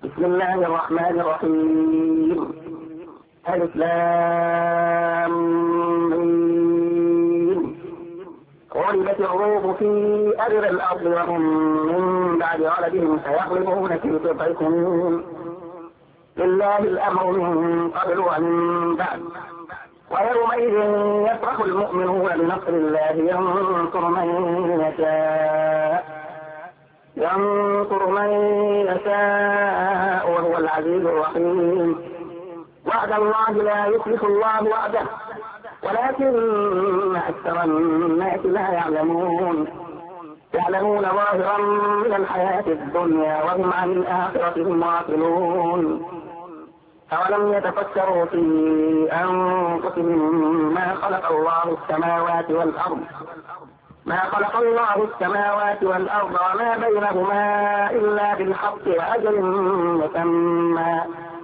بسم الله الرحمن الرحيم. ألف لام ميم. غلبت الروم في أدنى الأرض وهم من بعد غلبهم سيغلبون في بضع سنين. لله الأمر من قبل ومن بعد. ويومئذ يفرح المؤمنون بنصر الله ينصر من يشاء وهو العزيز الرحيم. وعد الله لا يخلف الله وعده ولكن أكثر الناس لا يعلمون ظاهرا من الحياة الدنيا وهم عن الآخرة هم غافلون. أولم يتفكروا في أنفسهم ما خلق الله السماوات والأرض وما بينهما إلا بالحق وأجل مسمى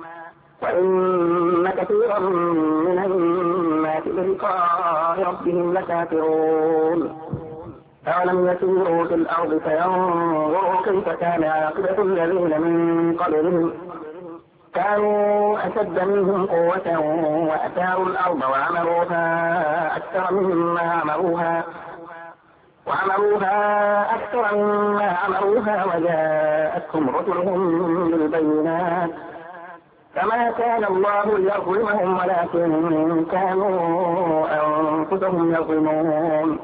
وإن كثيرا من الناس بلقاء ربهم لكافرون. أولم يسيروا في الأرض فينظروا كيف كان عاقبة الذين من قبلهم كانوا أشد منهم قوة وأثاروا الأرض وعمروها أكثر مما عمروها وجاءتهم رسلهم بالبينات فما كان الله ليظلمهم ولكن كانوا أنفسهم يظلمون.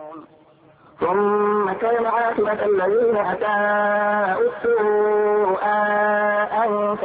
ثم كان عاقبة الذين أساءوا السوء أن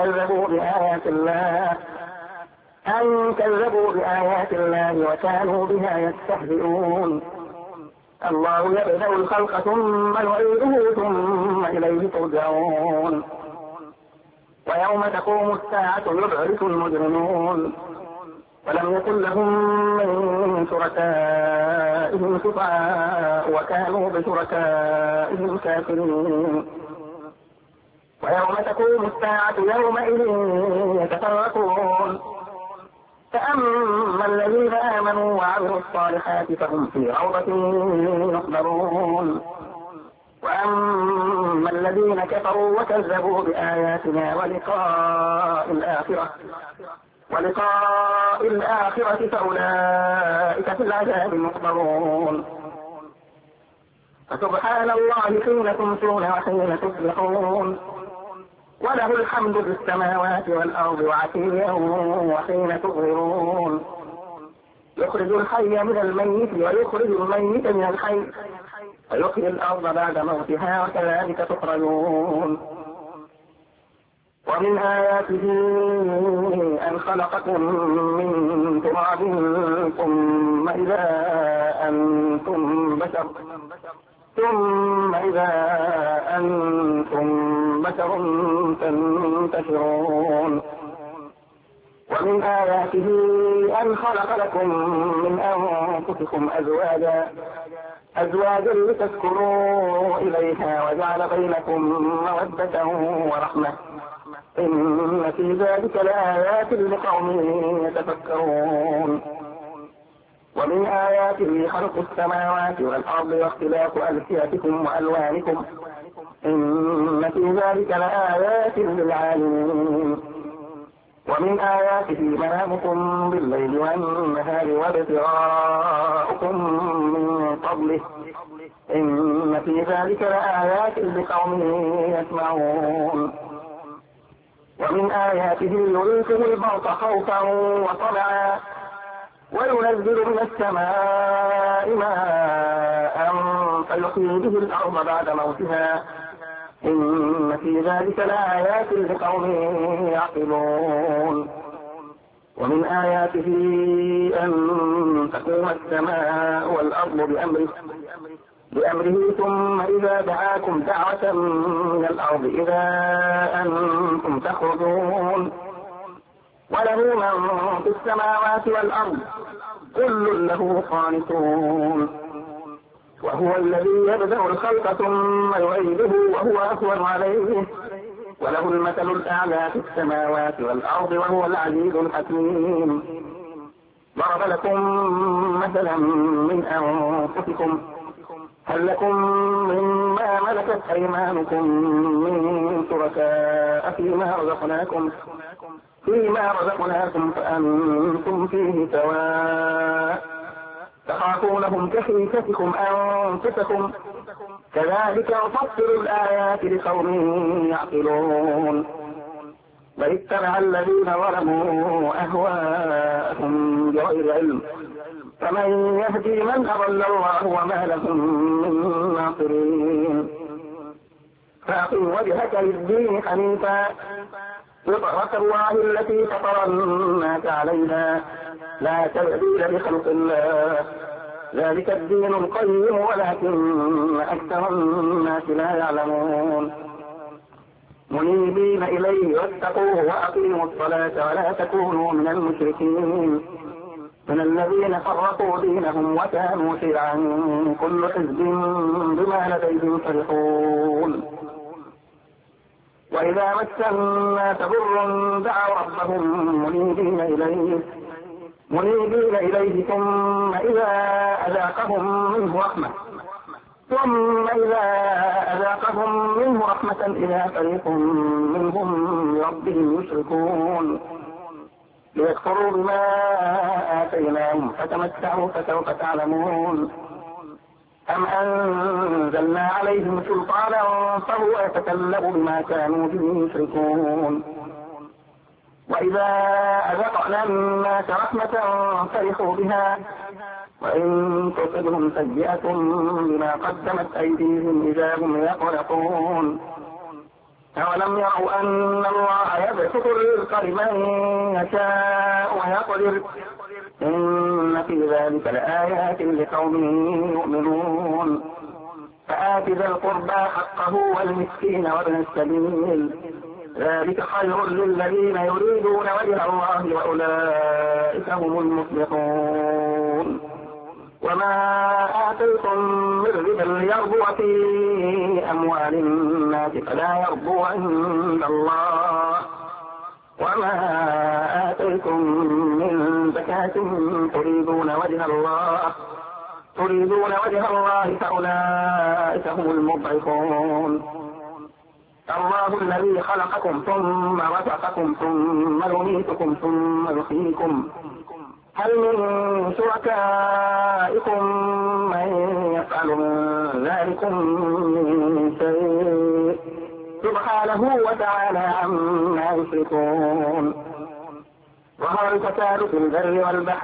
كذبوا بآيات الله وكانوا بها يستهزئون. الله يبدأ الخلق ثم يعيده ثم إليه ترجعون. ويوم تقوم الساعة يبعث المجرمون ولم يكن لهم من شركائهم شفعاء وكانوا بشركائهم كافرين. ويوم تقوم الساعة يومئذ يتفرقون فأما الذين آمنوا وعملوا الصالحات فهم في روضة يحبرون وأما الذين كفروا وكذبوا بآياتنا ولقاء الآخرة فأولئك في العذاب محضرون. فسبحان الله حين تمسون وحين تصبحون وله الحمد في السماوات والأرض وعشيا وحين تظهرون. يخرج الحي من الميت ويخرج الميت من الحي ويحيي الأرض بعد موتها وكذلك تخرجون. ومن آياته أن خلقكم من تراب ثم إذا أنتم بشر تنتشرون. ومن آياته أن خلق لكم من أنفسكم أزواجا لتسكنوا إليها وجعل بينكم مودة ورحمة إن في ذلك لآيات لقوم يتفكرون. ومن آياته خلق السماوات والأرض واختلاف ألسنتكم وألوانكم إن في ذلك لآيات للعالمين. ومن آياته منامكم بالليل والنهار وابتغاؤكم من فضله إن في ذلك لآيات لقوم يسمعون. ومن آياته يريكم البرق خوفا وطمعا وينزل من السماء ماء فيحيي به الأرض بعد موتها إن في ذلك لآيات لقوم يعقلون. ومن آياته أن تقوم السماء والأرض بأمره ثم إذا دعاكم دعوة من الأرض إذا أنتم تخرجون. وله من في السماوات والأرض كل له قانتون. وهو الذي يبدأ الخلق ثم يعيده وهو أهون عليه وله المثل الأعلى في السماوات والأرض وهو العزيز الحكيم. ضرب لكم مثلا من أنفسكم هل لكم مما ملكت أيمانكم من شركاء الشركاء فيما رزقناكم فأنتم فيه سواء تخافونهم كخيفتكم أنفسكم كذلك نفصل الآيات لقوم يعقلون واتبع الذين ظلموا أهواءهم بغير علم فمن يهدي من أضل الله وما لهم من ناصرين فأقم وجهك للدين حنيفا فطرة الله التي فطر الناس عليها لا تبديل لخلق الله ذلك الدين القيم ولكن أكثر الناس لا يعلمون منيبين إليه واتقوه وأقيموا الصلاة ولا تكونوا من المشركين من الذين فرقوا دينهم وكانوا شيعا كل حزب بما لديهم فرحون وإذا مس الناس ضر دعوا ربهم منيبين إليه ثم إذا أذاقهم منه رحمة إذا فريق منهم بربهم يشركون ليكفروا بما آتيناهم فتمتعوا فسوف تعلمون أم أنزلنا عليهم سلطانا فهو يتكلم بما كانوا به يشركون وإذا أذقنا الناس رحمة فرحوا بها وإن تصبهم سيئة بما قدمت أيديهم إذا هم يقلقون أولم يروا أن الله يبسط الرزق لمن يشاء ويقدر إن في ذلك لآيات لقوم يؤمنون فآت ذا القربى حقه والمسكين وابن السبيل ذلك خير للذين يريدون وجه الله وأولئك هم المفلحون وما آتيتم من ربا ليربو في أموال الناس فلا يربو عند الله وما آتيتم من زكاة تريدون وجه الله فأولئك هم المضعفون الله الذي خلقكم ثم رزقكم ثم يميتكم ثم يحييكم هل من شركائكم من يفعل من ذلكم من شيء سبحانه وتعالى عما يشركون ظهر الفساد في البر والبحر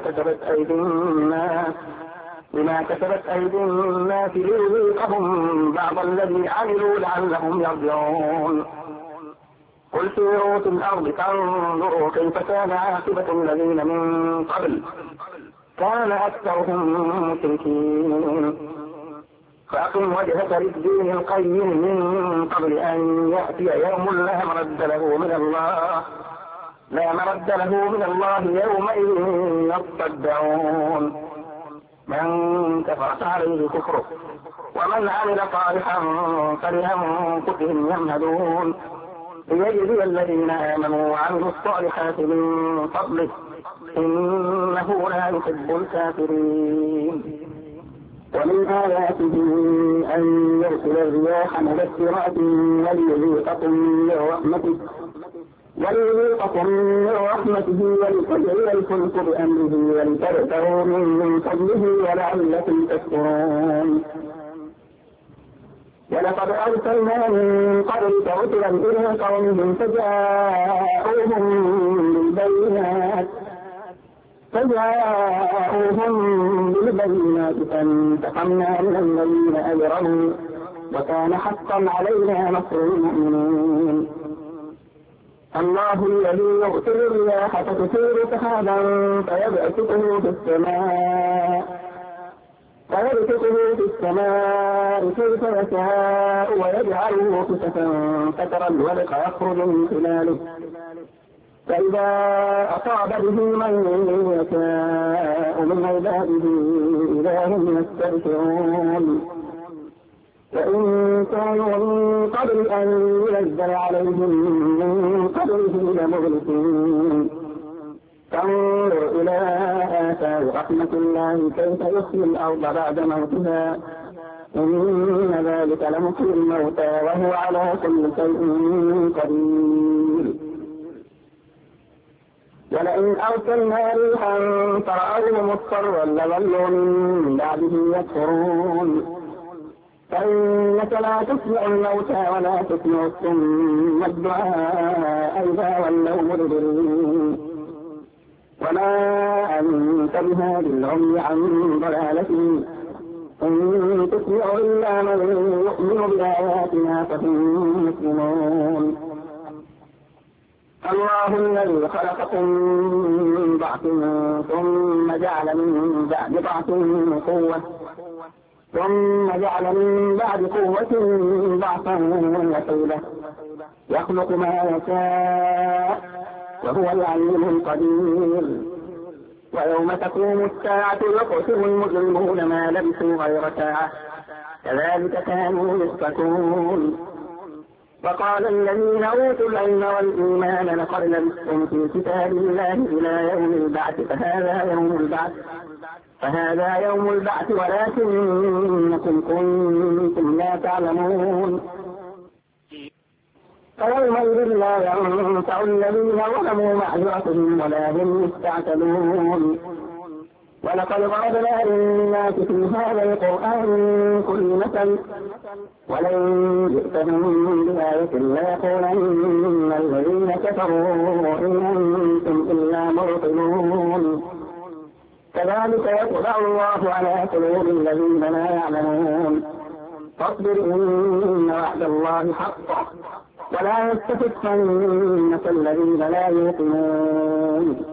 بما كسبت أيدي الناس ليذيقهم بعض الذي عملوا لعلهم يرجعون قل سيروا في الأرض فانظروا كيف كان عاقبة الذين من قبل كان أكثرهم مشركين فأقم وجهك للدين القيم من قبل أن يأتي يوم لا مرد له من الله يومئذ يصدعون من كفر عليه كفره ومن عمل صالحا فلأنفسهم يمهدون ليجزي الذين آمنوا وعملوا الصالحات من فضله إنه لا يحب الكافرين ومن آياته أن يرسل الرياح مبشرات وليذيقكم من رحمته ولتجري الفلك بأمره ولتبتغوا من فضله ولعلكم تشكرون ولقد أرسلنا من قبلك رسلا إلى قومهم فجاءوهم بالبينات فانتقمنا من الذين أجرموا وكان حقا علينا نصر المؤمنين الله الذي يرسل الرياح فتثير سحابا فيبسطه في السماء كيف يشاء ويجعله كسفا فترى الودق يخرج من خلاله فإذا أصاب به من يشاء من عباده إذا هم يستبشرون وإن كانوا من قبل أن ينزل عليهم من قبله لمبلسين فانظر إلى آثار رحمة الله كيف يحيي الأرض بعد موتها إن ذلك لمحيي الموتى وهو على كل شيء قدير. ولئن أرسلنا ريحا فرأوه مصفرا لظلوا من بعده يكفرون فإنك لا تسمع الموتى ولا تسمع الصم الدعاء إذا ولوا مدبرين وما أنت بهادي العمي عن ضلالتهم إن تسمع إلا من يؤمن بآياتنا فهم مسلمون. الله الذي خلقكم من ضعف ثم جعل من بعد ضعف قوة ثم جعل من بعد قوة ضعفا وشيبة يخلق ما يشاء وهو العليم القدير. ويوم تقوم الساعة يقسم المجرمون ما لبثوا غير ساعة كذلك كانوا يؤفكون. وقال الذين أوتوا العلم والإيمان لقد لبثتم في كتاب الله إلى يوم البعث فهذا يوم البعث ولكنكم كنتم لا تعلمون. فيومئذ لا ينفع الذين ظلموا معذرتهم ولا هم يستعتبون. ولقد ضربنا للناس في هذا القرآن كل مثل ولئن جئتهم بآية ليقولن الذين كفروا إن أنتم إلا مبطلون. كذلك يطبع الله على قلوب الذين لا يعلمون. فاصبر إن وعد الله حق ولا يستخفنك الذين لا يوقنون.